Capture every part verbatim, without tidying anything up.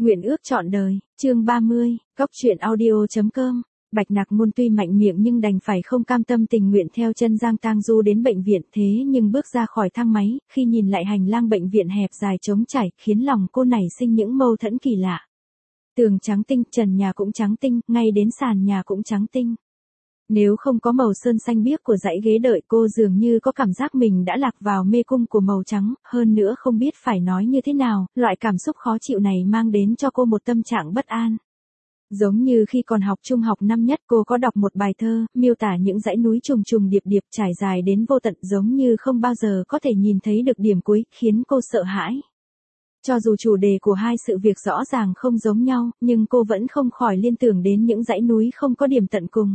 Nguyện ước trọn đời, chương ba mươi, Cóc truyện audio chấm com. Bạch Nặc Ngôn tuy mạnh miệng nhưng đành phải không cam tâm tình nguyện theo chân Giang Tang Du đến bệnh viện, thế nhưng bước ra khỏi thang máy, khi nhìn lại hành lang bệnh viện hẹp dài trống trải, khiến lòng cô nảy sinh những mâu thuẫn kỳ lạ. Tường trắng tinh, trần nhà cũng trắng tinh, ngay đến sàn nhà cũng trắng tinh. Nếu không có màu sơn xanh biếc của dãy ghế đợi, cô dường như có cảm giác mình đã lạc vào mê cung của màu trắng, hơn nữa không biết phải nói như thế nào, loại cảm xúc khó chịu này mang đến cho cô một tâm trạng bất an. Giống như khi còn học trung học năm nhất, cô có đọc một bài thơ, miêu tả những dãy núi trùng trùng điệp điệp trải dài đến vô tận, giống như không bao giờ có thể nhìn thấy được điểm cuối, khiến cô sợ hãi. Cho dù chủ đề của hai sự việc rõ ràng không giống nhau, nhưng cô vẫn không khỏi liên tưởng đến những dãy núi không có điểm tận cùng.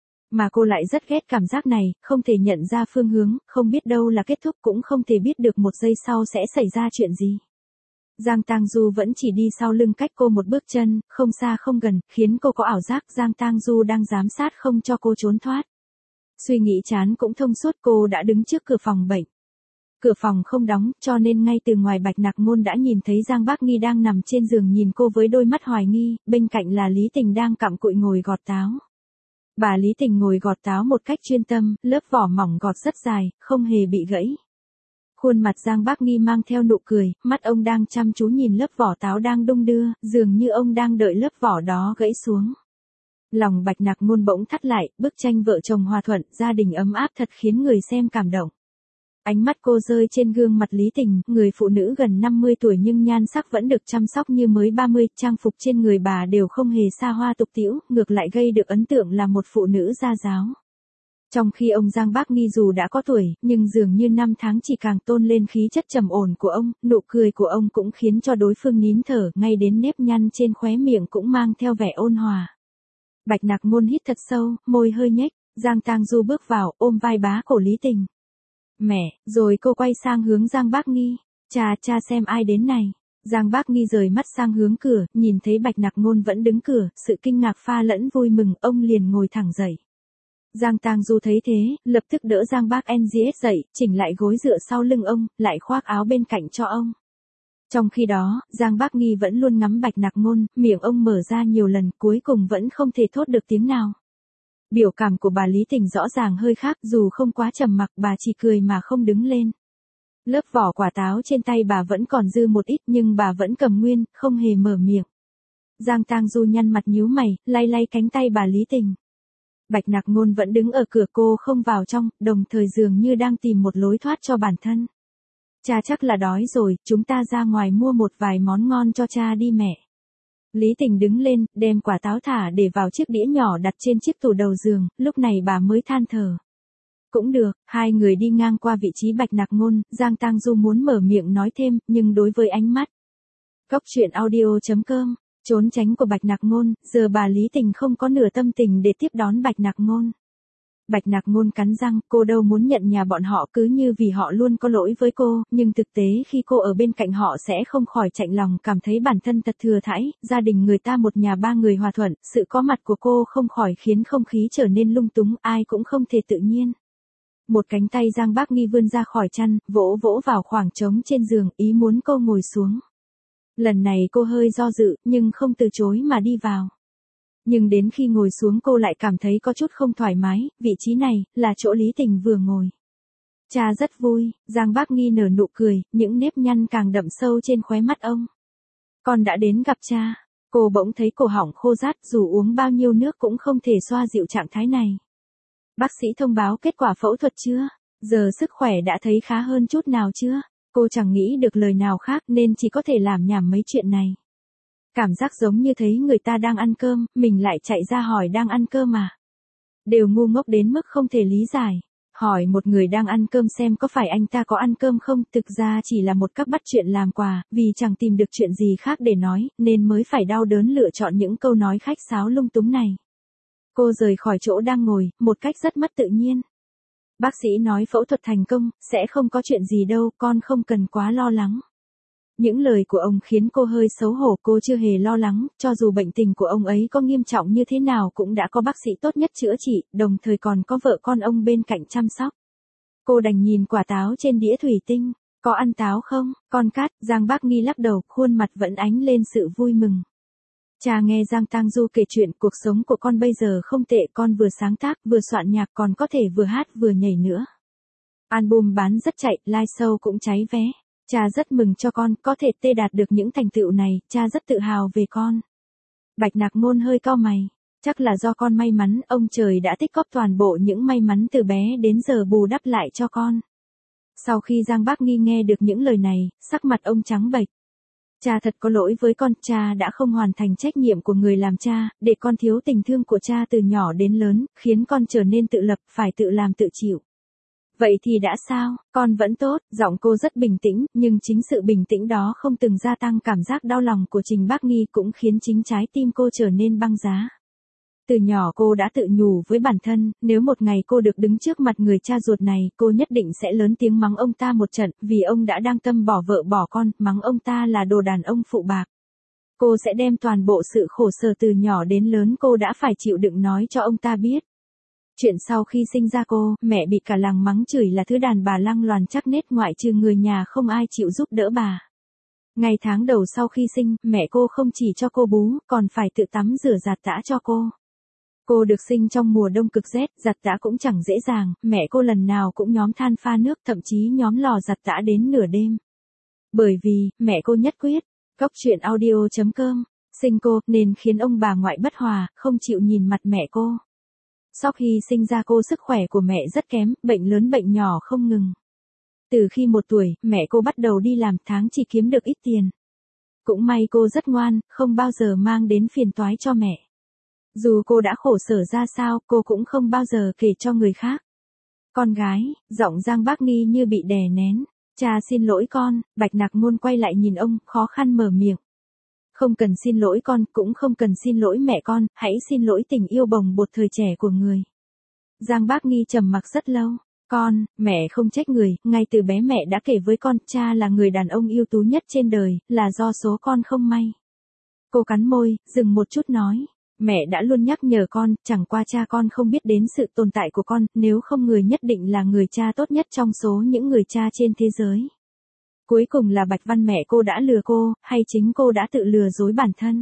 Mà cô lại rất ghét cảm giác này, không thể nhận ra phương hướng, không biết đâu là kết thúc, cũng không thể biết được một giây sau sẽ xảy ra chuyện gì. Giang Tang Du vẫn chỉ đi sau lưng cách cô một bước chân, không xa không gần, khiến cô có ảo giác Giang Tang Du đang giám sát không cho cô trốn thoát. Suy nghĩ chán cũng thông suốt, cô đã đứng trước cửa phòng bệnh. Cửa phòng không đóng, cho nên ngay từ ngoài Bạch Nặc Ngôn đã nhìn thấy Giang Bác Nghi đang nằm trên giường nhìn cô với đôi mắt hoài nghi, bên cạnh là Lý Tình đang cặm cụi ngồi gọt táo. Bà Lý Tình ngồi gọt táo một cách chuyên tâm, lớp vỏ mỏng gọt rất dài, không hề bị gãy. Khuôn mặt Giang Bác Nghi mang theo nụ cười, mắt ông đang chăm chú nhìn lớp vỏ táo đang đung đưa, dường như ông đang đợi lớp vỏ đó gãy xuống. Lòng Bạch Nặc Ngôn bỗng thắt lại, bức tranh vợ chồng hòa thuận, gia đình ấm áp thật khiến người xem cảm động. Ánh mắt cô rơi trên gương mặt Lý Tình, người phụ nữ gần năm mươi tuổi nhưng nhan sắc vẫn được chăm sóc như mới ba mươi, trang phục trên người bà đều không hề xa hoa tục tĩu, ngược lại gây được ấn tượng là một phụ nữ gia giáo. Trong khi ông Giang Bác Nghi dù đã có tuổi, nhưng dường như năm tháng chỉ càng tôn lên khí chất trầm ổn của ông, nụ cười của ông cũng khiến cho đối phương nín thở, ngay đến nếp nhăn trên khóe miệng cũng mang theo vẻ ôn hòa. Bạch Nặc Ngôn hít thật sâu, môi hơi nhếch, Giang Tang Du bước vào, ôm vai bá cổ Lý Tình. Mẹ, rồi cô quay sang hướng Giang Bác Nghi. Cha, cha xem ai đến này. Giang Bác Nghi rời mắt sang hướng cửa, nhìn thấy Bạch Nặc Ngôn vẫn đứng cửa, sự kinh ngạc pha lẫn vui mừng, ông liền ngồi thẳng dậy. Giang Tang Du thấy thế, lập tức đỡ Giang Bác Nghi dậy, chỉnh lại gối dựa sau lưng ông, lại khoác áo bên cạnh cho ông. Trong khi đó, Giang Bác Nghi vẫn luôn ngắm Bạch Nặc Ngôn, miệng ông mở ra nhiều lần, cuối cùng vẫn không thể thốt được tiếng nào. Biểu cảm của bà Lý Tình rõ ràng hơi khác, dù không quá trầm mặc, bà chỉ cười mà không đứng lên. Lớp vỏ quả táo trên tay bà vẫn còn dư một ít nhưng bà vẫn cầm nguyên, không hề mở miệng. Giang Tang Du nhăn mặt nhíu mày, lay lay cánh tay bà Lý Tình. Bạch Nặc Ngôn vẫn đứng ở cửa, cô không vào trong, đồng thời dường như đang tìm một lối thoát cho bản thân. Cha chắc là đói rồi, chúng ta ra ngoài mua một vài món ngon cho cha đi mẹ. Lý Tình đứng lên, đem quả táo thả để vào chiếc đĩa nhỏ đặt trên chiếc tủ đầu giường, lúc này bà mới than thở. Cũng được, hai người đi ngang qua vị trí Bạch Nặc Ngôn, Giang Tang Du muốn mở miệng nói thêm, nhưng đối với ánh mắt Cóc truyện audio chấm com, trốn tránh của Bạch Nặc Ngôn, giờ bà Lý Tình không có nửa tâm tình để tiếp đón Bạch Nặc Ngôn. Bạch Nặc Ngôn cắn răng, cô đâu muốn nhận nhà bọn họ cứ như vì họ luôn có lỗi với cô, nhưng thực tế khi cô ở bên cạnh họ sẽ không khỏi chạnh lòng, cảm thấy bản thân thật thừa thãi, gia đình người ta một nhà ba người hòa thuận, sự có mặt của cô không khỏi khiến không khí trở nên lung túng, ai cũng không thể tự nhiên. Một cánh tay Giang Bác Nghi vươn ra khỏi chăn, vỗ vỗ vào khoảng trống trên giường, ý muốn cô ngồi xuống. Lần này cô hơi do dự, nhưng không từ chối mà đi vào. Nhưng đến khi ngồi xuống cô lại cảm thấy có chút không thoải mái, vị trí này, là chỗ Lý Tình vừa ngồi. Cha rất vui, Giang Bác Nghi nở nụ cười, những nếp nhăn càng đậm sâu trên khóe mắt ông. Con đã đến gặp cha, cô bỗng thấy cổ họng khô rát, dù uống bao nhiêu nước cũng không thể xoa dịu trạng thái này. Bác sĩ thông báo kết quả phẫu thuật chưa? Giờ sức khỏe đã thấy khá hơn chút nào chưa? Cô chẳng nghĩ được lời nào khác nên chỉ có thể làm nhảm mấy chuyện này. Cảm giác giống như thấy người ta đang ăn cơm, mình lại chạy ra hỏi đang ăn cơm à? Đều ngu ngốc đến mức không thể lý giải. Hỏi một người đang ăn cơm xem có phải anh ta có ăn cơm không, thực ra chỉ là một cách bắt chuyện làm quà, vì chẳng tìm được chuyện gì khác để nói, nên mới phải đau đớn lựa chọn những câu nói khách sáo lung túng này. Cô rời khỏi chỗ đang ngồi, một cách rất mất tự nhiên. Bác sĩ nói phẫu thuật thành công, sẽ không có chuyện gì đâu, con không cần quá lo lắng. Những lời của ông khiến cô hơi xấu hổ, cô chưa hề lo lắng, cho dù bệnh tình của ông ấy có nghiêm trọng như thế nào cũng đã có bác sĩ tốt nhất chữa trị, đồng thời còn có vợ con ông bên cạnh chăm sóc. Cô đành nhìn quả táo trên đĩa thủy tinh, Có ăn táo không, con Cát? Giang Bác Nghi lắc đầu, khuôn mặt vẫn ánh lên sự vui mừng. Cha nghe Giang Tang Du kể chuyện cuộc sống của con bây giờ không tệ, con vừa sáng tác, vừa soạn nhạc, còn có thể vừa hát vừa nhảy nữa. Album bán rất chạy, live show cũng cháy vé. Cha rất mừng cho con, có thể tê đạt được những thành tựu này, cha rất tự hào về con. Bạch Nặc Ngôn hơi cau mày. Chắc là do con may mắn, ông trời đã tích góp toàn bộ những may mắn từ bé đến giờ bù đắp lại cho con. Sau khi Giang Bác Nghi nghe được những lời này, sắc mặt ông trắng bệch. Cha thật có lỗi với con, cha đã không hoàn thành trách nhiệm của người làm cha, để con thiếu tình thương của cha từ nhỏ đến lớn, khiến con trở nên tự lập, phải tự làm tự chịu. Vậy thì đã sao, con vẫn tốt, giọng cô rất bình tĩnh, nhưng chính sự bình tĩnh đó không từng gia tăng cảm giác đau lòng của Trình Bác Nghi cũng khiến chính trái tim cô trở nên băng giá. Từ nhỏ cô đã tự nhủ với bản thân, nếu một ngày cô được đứng trước mặt người cha ruột này, cô nhất định sẽ lớn tiếng mắng ông ta một trận, vì ông đã đang tâm bỏ vợ bỏ con, mắng ông ta là đồ đàn ông phụ bạc. Cô sẽ đem toàn bộ sự khổ sở từ nhỏ đến lớn cô đã phải chịu đựng nói cho ông ta biết. Chuyện sau khi sinh ra cô, mẹ bị cả làng mắng chửi là thứ đàn bà lăng loàn chắc nết, ngoại trừ người nhà không ai chịu giúp đỡ bà. Ngày tháng đầu sau khi sinh, mẹ cô không chỉ cho cô bú, còn phải tự tắm rửa giặt giã cho cô. Cô được sinh trong mùa đông cực rét, giặt giã cũng chẳng dễ dàng, mẹ cô lần nào cũng nhóm than pha nước, thậm chí nhóm lò giặt giã đến nửa đêm. Bởi vì, mẹ cô nhất quyết, Cóc truyện audio chấm com, sinh cô, nên khiến ông bà ngoại bất hòa, không chịu nhìn mặt mẹ cô. Sau khi sinh ra cô sức khỏe của mẹ rất kém, bệnh lớn bệnh nhỏ không ngừng. Từ khi một tuổi, mẹ cô bắt đầu đi làm, tháng chỉ kiếm được ít tiền. Cũng may cô rất ngoan, không bao giờ mang đến phiền toái cho mẹ. Dù cô đã khổ sở ra sao, cô cũng không bao giờ kể cho người khác. Con gái, giọng Giang Bác Nghi như bị đè nén. Cha xin lỗi con, Bạch Nặc Ngôn quay lại nhìn ông, khó khăn mở miệng. Không cần xin lỗi con, cũng không cần xin lỗi mẹ con, hãy xin lỗi tình yêu bồng bột thời trẻ của người. Giang Bác Nghi trầm mặc rất lâu. Con, mẹ không trách người, ngay từ bé mẹ đã kể với con, cha là người đàn ông ưu tú nhất trên đời, là do số con không may. Cô cắn môi, dừng một chút nói. Mẹ đã luôn nhắc nhở con, chẳng qua cha con không biết đến sự tồn tại của con, nếu không người nhất định là người cha tốt nhất trong số những người cha trên thế giới. Cuối cùng là Bạch Văn mẹ cô đã lừa cô, hay chính cô đã tự lừa dối bản thân?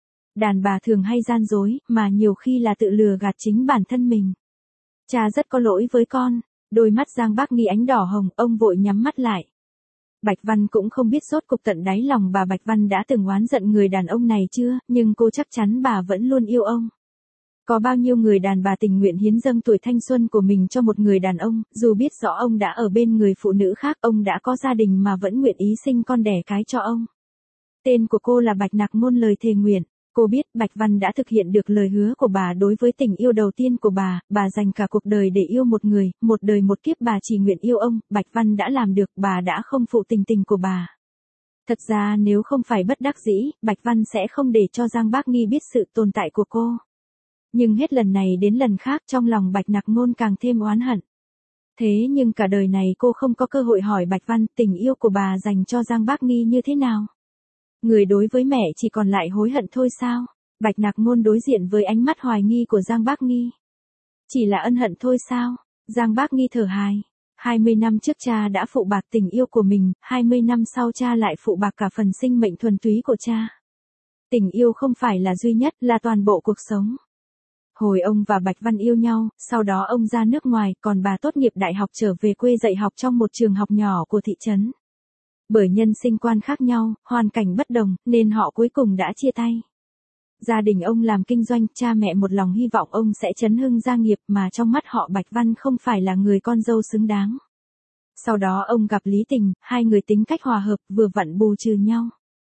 Đàn bà thường hay gian dối, mà nhiều khi là tự lừa gạt chính bản thân mình. Cha rất có lỗi với con. Đôi mắt Giang Bác Nghi ánh đỏ hồng, ông vội nhắm mắt lại. Bạch Văn cũng không biết rốt cục tận đáy lòng bà Bạch Văn đã từng oán giận người đàn ông này chưa, nhưng cô chắc chắn bà vẫn luôn yêu ông. Có bao nhiêu người đàn bà tình nguyện hiến dâng tuổi thanh xuân của mình cho một người đàn ông, dù biết rõ ông đã ở bên người phụ nữ khác, ông đã có gia đình mà vẫn nguyện ý sinh con đẻ cái cho ông. Tên của cô là Bạch Nặc Ngôn lời thề nguyện. Cô biết Bạch Văn đã thực hiện được lời hứa của bà đối với tình yêu đầu tiên của bà, bà dành cả cuộc đời để yêu một người, một đời một kiếp bà chỉ nguyện yêu ông, Bạch Văn đã làm được, bà đã không phụ tình tình của bà. Thật ra nếu không phải bất đắc dĩ, Bạch Văn sẽ không để cho Giang Bác Nghi biết sự tồn tại của cô. Nhưng hết lần này đến lần khác trong lòng Bạch Nặc Ngôn càng thêm oán hận. Thế nhưng cả đời này cô không có cơ hội hỏi Bạch Văn tình yêu của bà dành cho Giang Bác Nghi như thế nào. Người đối với mẹ chỉ còn lại hối hận thôi sao? Bạch Nặc Ngôn đối diện với ánh mắt hoài nghi của Giang Bác Nghi. Chỉ là ân hận thôi sao? Giang Bác Nghi thở dài. hai mươi năm trước cha đã phụ bạc tình yêu của mình, hai mươi năm sau cha lại phụ bạc cả phần sinh mệnh thuần túy của cha. Tình yêu không phải là duy nhất, là toàn bộ cuộc sống. Hồi ông và Bạch Văn yêu nhau, sau đó ông ra nước ngoài, còn bà tốt nghiệp đại học trở về quê dạy học trong một trường học nhỏ của thị trấn. Bởi nhân sinh quan khác nhau, hoàn cảnh bất đồng, nên họ cuối cùng đã chia tay. Gia đình ông làm kinh doanh, cha mẹ một lòng hy vọng ông sẽ chấn hưng gia nghiệp, mà trong mắt họ Bạch Văn không phải là người con dâu xứng đáng. Sau đó ông gặp Lý Tình, hai người tính cách hòa hợp, vừa vặn bù trừ nhau.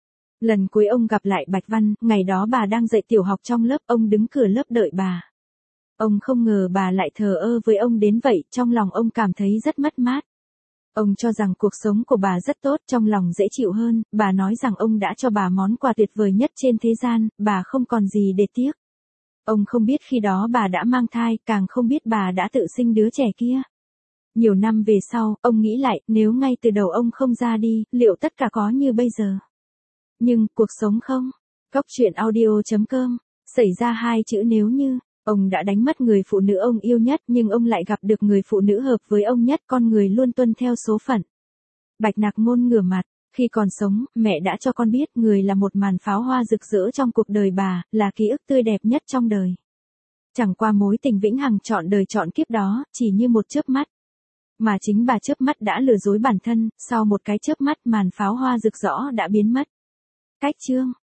Lần cuối ông gặp lại Bạch Văn, ngày đó bà đang dạy tiểu học trong lớp, ông đứng cửa lớp đợi bà. Ông không ngờ bà lại thờ ơ với ông đến vậy, trong lòng ông cảm thấy rất mất mát. Ông cho rằng cuộc sống của bà rất tốt, trong lòng dễ chịu hơn, bà nói rằng ông đã cho bà món quà tuyệt vời nhất trên thế gian, bà không còn gì để tiếc. Ông không biết khi đó bà đã mang thai, càng không biết bà đã tự sinh đứa trẻ kia. Nhiều năm về sau, ông nghĩ lại, nếu ngay từ đầu ông không ra đi, liệu tất cả có như bây giờ? Nhưng, cuộc sống không? Cóc truyện audio chấm com, xảy ra hai chữ nếu như. Ông đã đánh mất người phụ nữ ông yêu nhất, nhưng ông lại gặp được người phụ nữ hợp với ông nhất, con người luôn tuân theo số phận. Bạch Nặc Ngôn ngửa mặt, khi còn sống, mẹ đã cho con biết người là một màn pháo hoa rực rỡ trong cuộc đời bà, là ký ức tươi đẹp nhất trong đời. Chẳng qua mối tình vĩnh hằng trọn đời trọn kiếp đó, chỉ như một chớp mắt. Mà chính bà chớp mắt đã lừa dối bản thân, sau một cái chớp mắt màn pháo hoa rực rỡ đã biến mất. Cách chương